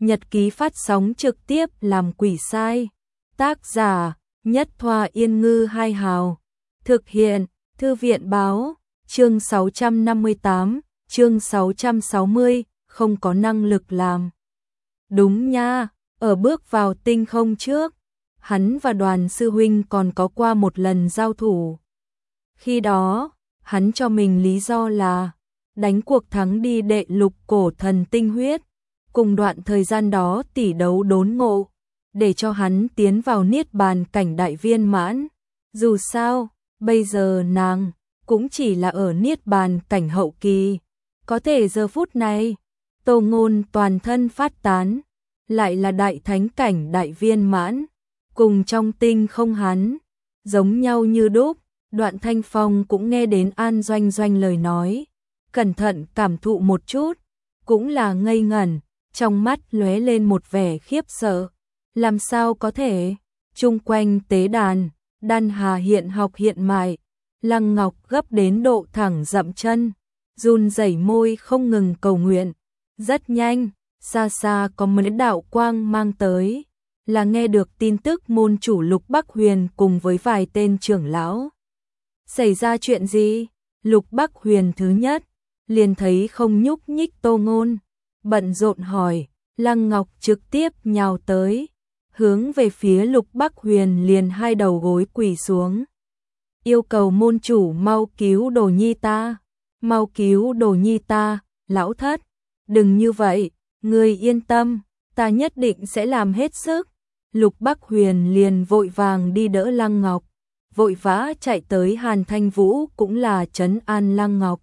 nhật ký phát sóng trực tiếp làm quỷ sai. Tác giả Nhất Thoa Yên Ngư Hai Hào. Thực hiện Thư viện Báo. Chương 658, chương 660, không có năng lực làm. Đúng nha, ở bước vào tinh không trước, hắn và Đoàn sư huynh còn có qua một lần giao thủ. Khi đó, hắn cho mình lý do là đánh cuộc thắng đi đệ lục cổ thần tinh huyết, cùng đoạn thời gian đó tỷ đấu đốn ngộ, để cho hắn tiến vào niết bàn cảnh đại viên mãn. Dù sao, bây giờ nàng cũng chỉ là ở niết bàn cảnh hậu kỳ. Có thể giờ phút này, Tô Ngôn toàn thân phát tán, lại là đại thánh cảnh đại viên mãn, cùng trong tinh không hắn, giống nhau như đúc. Đoạn Thanh Phong cũng nghe đến An Doanh Doanh lời nói, cẩn thận cảm thụ một chút, cũng là ngây ngẩn, trong mắt lóe lên một vẻ khiếp sợ. Làm sao có thể? Chung quanh tế đàn, Đan Hà hiện học hiện mại, Lăng Ngọc gấp đến độ thẳng dậm chân, run rẩy môi không ngừng cầu nguyện. Rất nhanh, xa xa có mấy đạo quang mang tới, là nghe được tin tức môn chủ Lục Bắc Huyền cùng với vài tên trưởng lão. Xảy ra chuyện gì? Lục Bắc Huyền thứ nhất, liền thấy không nhúc nhích Tô Ngôn, bận rộn hỏi. Lăng Ngọc trực tiếp nhào tới, hướng về phía Lục Bắc Huyền liền hai đầu gối quỳ xuống. Yêu cầu môn chủ mau cứu đồ nhi ta, mau cứu đồ nhi ta, lão thất. Đừng như vậy, người yên tâm, ta nhất định sẽ làm hết sức. Lục Bắc Huyền liền vội vàng đi đỡ Lăng Ngọc, vội vã chạy tới Hàn Thanh Vũ cũng là trấn an Lăng Ngọc.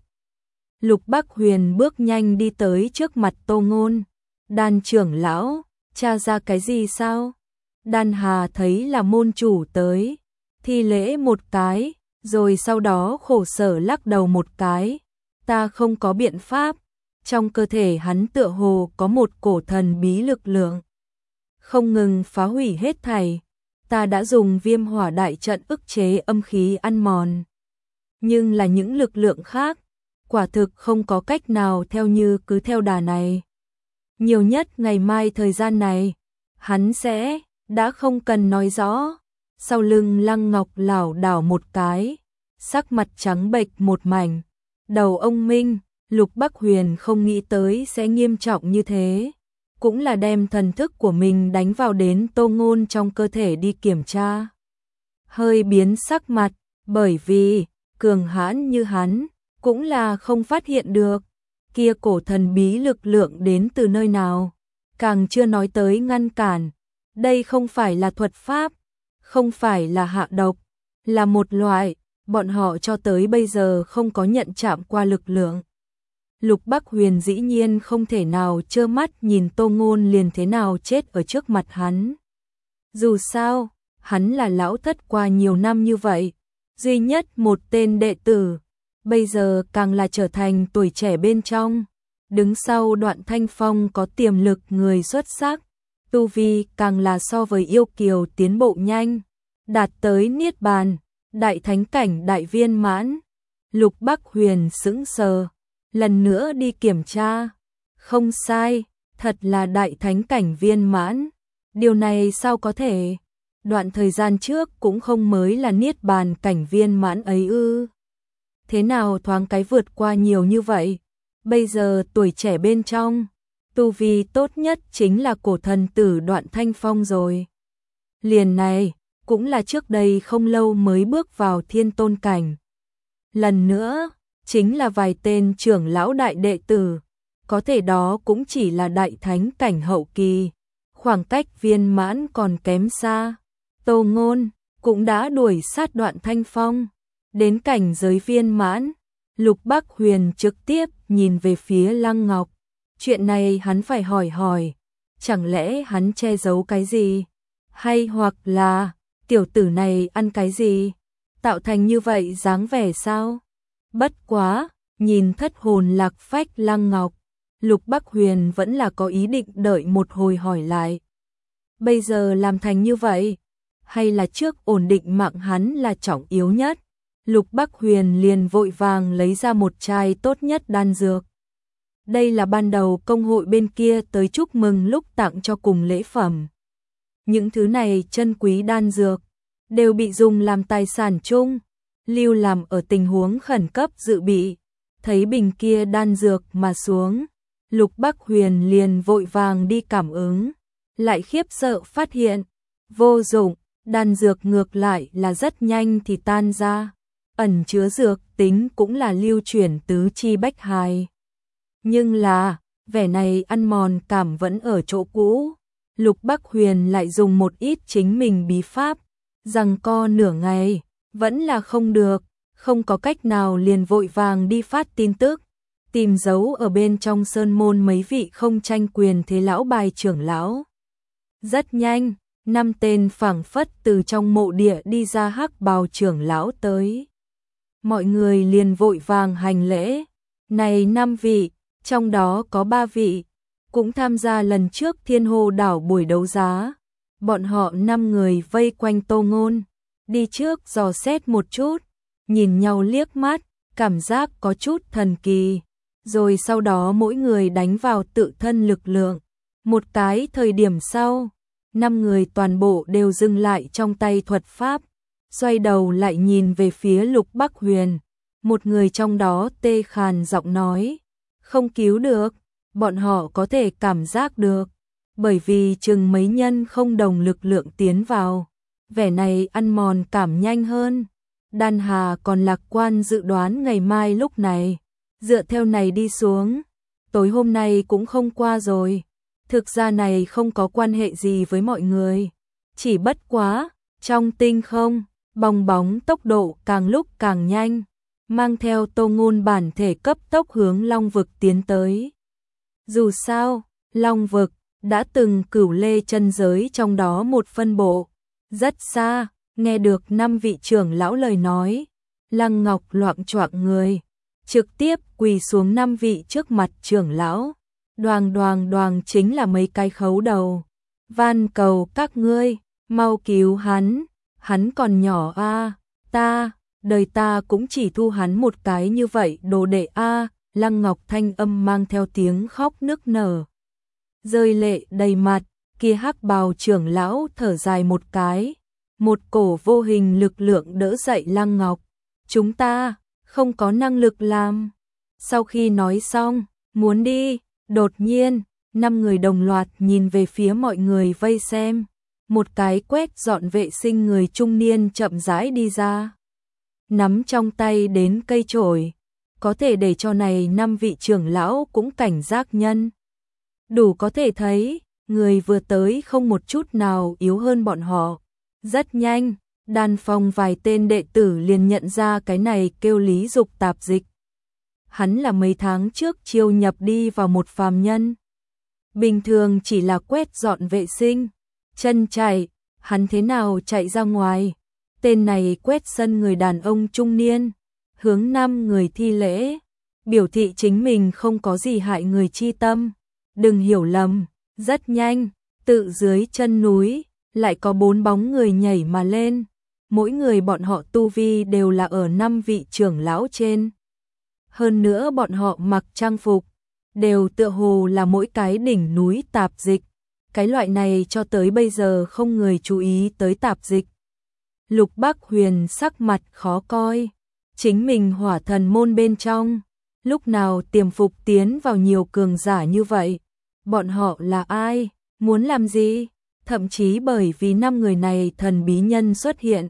Lục Bắc Huyền bước nhanh đi tới trước mặt Tô Ngôn. Đan trưởng lão, tra ra cái gì sao? Đan Hà thấy là môn chủ tới, thi lễ một cái, rồi sau đó khổ sở lắc đầu một cái. Ta không có biện pháp, trong cơ thể hắn tựa hồ có một cổ thần bí lực lượng, không ngừng phá hủy hết thảy. Ta đã dùng viêm hỏa đại trận ức chế âm khí ăn mòn, nhưng là những lực lượng khác, quả thực không có cách nào theo như cứ theo đà này. Nhiều nhất ngày mai thời gian này, hắn sẽ, đã không cần nói rõ. Sau lưng Lăng Ngọc lảo đảo một cái, sắc mặt trắng bệch một mảnh. Đầu ông Minh, Lục Bắc Huyền không nghĩ tới sẽ nghiêm trọng như thế. Cũng là đem thần thức của mình đánh vào đến Tô Ngôn trong cơ thể đi kiểm tra. Hơi biến sắc mặt, bởi vì, cường hãn như hắn, cũng là không phát hiện được. Kia cổ thần bí lực lượng đến từ nơi nào, càng chưa nói tới ngăn cản. Đây không phải là thuật pháp, không phải là hạ độc, là một loại, bọn họ cho tới bây giờ không có nhận chạm qua lực lượng. Lục Bắc Huyền dĩ nhiên không thể nào trơ mắt nhìn Tô Ngôn liền thế nào chết ở trước mặt hắn. Dù sao, hắn là lão thất qua nhiều năm như vậy, duy nhất một tên đệ tử, bây giờ càng là trở thành tuổi trẻ bên trong, đứng sau Đoạn Thanh Phong có tiềm lực người xuất sắc, tu vi càng là so với yêu kiều tiến bộ nhanh, đạt tới niết bàn, đại thánh cảnh đại viên mãn. Lục Bắc Huyền sững sờ, lần nữa đi kiểm tra, không sai, thật là đại thánh cảnh viên mãn. Điều này sao có thể? Đoạn thời gian trước cũng không mới là niết bàn cảnh viên mãn ấy ư? Thế nào thoáng cái vượt qua nhiều như vậy? Bây giờ tuổi trẻ bên trong, tu vi tốt nhất chính là cổ thần tử Đoạn Thanh Phong rồi. Liền này, cũng là trước đây không lâu mới bước vào thiên tôn cảnh. Lần nữa, chính là vài tên trưởng lão đại đệ tử, có thể đó cũng chỉ là đại thánh cảnh hậu kỳ, khoảng cách viên mãn còn kém xa. Tô Ngôn cũng đã đuổi sát Đoạn Thanh Phong, đến cảnh giới viên mãn. Lục Bắc Huyền trực tiếp nhìn về phía Lăng Ngọc, chuyện này hắn phải hỏi, chẳng lẽ hắn che giấu cái gì? Hay hoặc là, tiểu tử này ăn cái gì? Tạo thành như vậy dáng vẻ sao? Bất quá, nhìn thất hồn lạc phách Lăng Ngọc, Lục Bắc Huyền vẫn là có ý định đợi một hồi hỏi lại. Bây giờ làm thành như vậy, hay là trước ổn định mạng hắn là trọng yếu nhất? Lục Bắc Huyền liền vội vàng lấy ra một chai tốt nhất đan dược. Đây là ban đầu công hội bên kia tới chúc mừng lúc tặng cho cùng lễ phẩm. Những thứ này chân quý đan dược, đều bị dùng làm tài sản chung, lưu làm ở tình huống khẩn cấp dự bị. Thấy bình kia đan dược mà xuống, Lục Bắc Huyền liền vội vàng đi cảm ứng, lại khiếp sợ phát hiện, vô dụng, đan dược ngược lại là rất nhanh thì tan ra, ẩn chứa dược tính cũng là lưu chuyển tứ chi bách hài. Nhưng là, vẻ này ăn mòn cảm vẫn ở chỗ cũ, Lục Bắc Huyền lại dùng một ít chính mình bí pháp, giằng co nửa ngày, vẫn là không được, không có cách nào liền vội vàng đi phát tin tức, tìm dấu ở bên trong sơn môn mấy vị không tranh quyền thế lão bài trưởng lão. Rất nhanh, 5 tên phảng phất từ trong mộ địa đi ra hắc bào trưởng lão tới. Mọi người liền vội vàng hành lễ, này 5 vị, trong đó có 3 vị, cũng tham gia lần trước Thiên Hồ đảo buổi đấu giá. Bọn họ 5 người vây quanh Tô Ngôn, đi trước dò xét một chút, nhìn nhau liếc mắt, cảm giác có chút thần kỳ, rồi sau đó mỗi người đánh vào tự thân lực lượng. Một cái thời điểm sau, 5 người toàn bộ đều dừng lại trong tay thuật pháp, xoay đầu lại nhìn về phía Lục Bắc Huyền. Một người trong đó tê khàn giọng nói, không cứu được, bọn họ có thể cảm giác được, bởi vì chừng mấy nhân không đồng lực lượng tiến vào, vẻ này ăn mòn cảm nhanh hơn. Đan Hà còn lạc quan dự đoán ngày mai lúc này, dựa theo này đi xuống, tối hôm nay cũng không qua rồi. Thực ra này không có quan hệ gì với mọi người, chỉ bất quá, trong tinh không, bong bóng tốc độ càng lúc càng nhanh, mang theo Tô Ngôn bản thể cấp tốc hướng Long vực tiến tới. Dù sao, Long vực đã từng Cửu Lê chân giới trong đó một phân bộ, rất xa, nghe được 5 vị trưởng lão lời nói, Lăng Ngọc loạng choạng người, trực tiếp quỳ xuống 5 vị trước mặt trưởng lão. Đoàng đoàng đoàng chính là mấy cái khấu đầu, van cầu các ngươi, mau cứu hắn còn nhỏ a, đời ta cũng chỉ thu hắn một cái như vậy đồ đệ a. Lăng Ngọc thanh âm mang theo tiếng khóc nức nở, rơi lệ đầy mặt, kia hắc bào trưởng lão thở dài một cái, một cổ vô hình lực lượng đỡ dậy Lăng Ngọc, chúng ta không có năng lực làm. Sau khi nói xong, muốn đi, đột nhiên, 5 người đồng loạt nhìn về phía mọi người vây xem. Một cái quét dọn vệ sinh người trung niên chậm rãi đi ra, nắm trong tay đến cây chổi, có thể để cho này 5 vị trưởng lão cũng cảnh giác nhân. Đủ có thể thấy, người vừa tới không một chút nào yếu hơn bọn họ. Rất nhanh, đan phong vài tên đệ tử liền nhận ra cái này kêu Lý Dục tạp dịch. Hắn là mấy tháng trước chiêu nhập đi vào một phàm nhân. Bình thường chỉ là quét dọn vệ sinh, chân chạy, hắn thế nào chạy ra ngoài. Tên này quét sân người đàn ông trung niên, hướng 5 người thi lễ, biểu thị chính mình không có gì hại người chi tâm. Đừng hiểu lầm, rất nhanh, tự dưới chân núi, lại có 4 bóng người nhảy mà lên. Mỗi người bọn họ tu vi đều là ở 5 vị trưởng lão trên. Hơn nữa bọn họ mặc trang phục, đều tựa hồ là mỗi cái đỉnh núi tạp dịch. Cái loại này cho tới bây giờ không người chú ý tới tạp dịch. Lục Bắc Huyền sắc mặt khó coi, chính mình hỏa thần môn bên trong, lúc nào tiềm phục tiến vào nhiều cường giả như vậy. Bọn họ là ai, muốn làm gì, thậm chí bởi vì 5 người này thần bí nhân xuất hiện.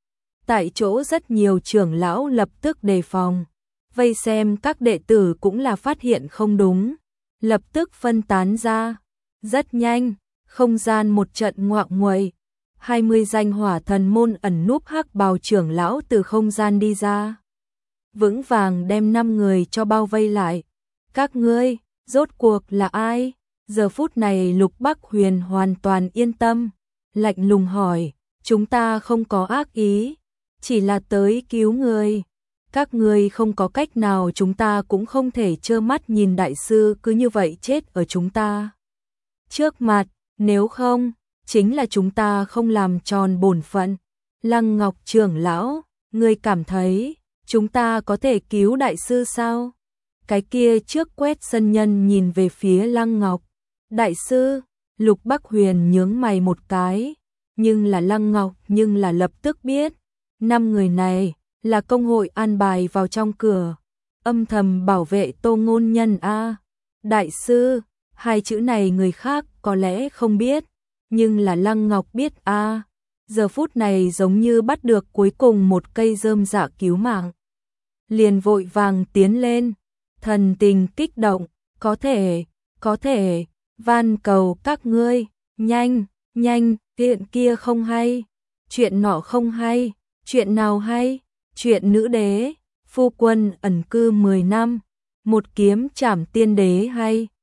Tại chỗ rất nhiều trưởng lão lập tức đề phòng, vây xem các đệ tử cũng là phát hiện không đúng, lập tức phân tán ra. Rất nhanh, không gian một trận ngoạng nguậy, 20 danh hỏa thần môn ẩn núp hắc bào trưởng lão từ không gian đi ra, vững vàng đem 5 người cho bao vây lại. Các ngươi, rốt cuộc là ai? Giờ phút này Lục Bắc Huyền hoàn toàn yên tâm, lạnh lùng hỏi, chúng ta không có ác ý, chỉ là tới cứu người. Các ngươi không có cách nào, chúng ta cũng không thể trơ mắt nhìn đại sư cứ như vậy chết ở chúng ta trước mặt, nếu không, chính là chúng ta không làm tròn bổn phận. Lăng Ngọc trưởng lão, ngươi cảm thấy chúng ta có thể cứu đại sư sao? cái kia trước quét sân nhân nhìn về phía Lăng Ngọc. Đại sư, Lục Bắc Huyền nhướng mày một cái, nhưng là Lăng Ngọc nhưng là lập tức biết, 5 người này là công hội an bài vào trong cửa, âm thầm bảo vệ Tô Ngôn Nhân a. Đại sư, hai chữ này người khác có lẽ không biết, nhưng là Lăng Ngọc biết a. Giờ phút này giống như bắt được cuối cùng một cây rơm rạ cứu mạng. Liền vội vàng tiến lên, thần tình kích động, có thể, van cầu các ngươi, nhanh, chuyện kia không hay, chuyện nọ không hay, chuyện nào hay, chuyện nữ đế, phu quân ẩn cư 10 năm, một kiếm trảm tiên đế hay,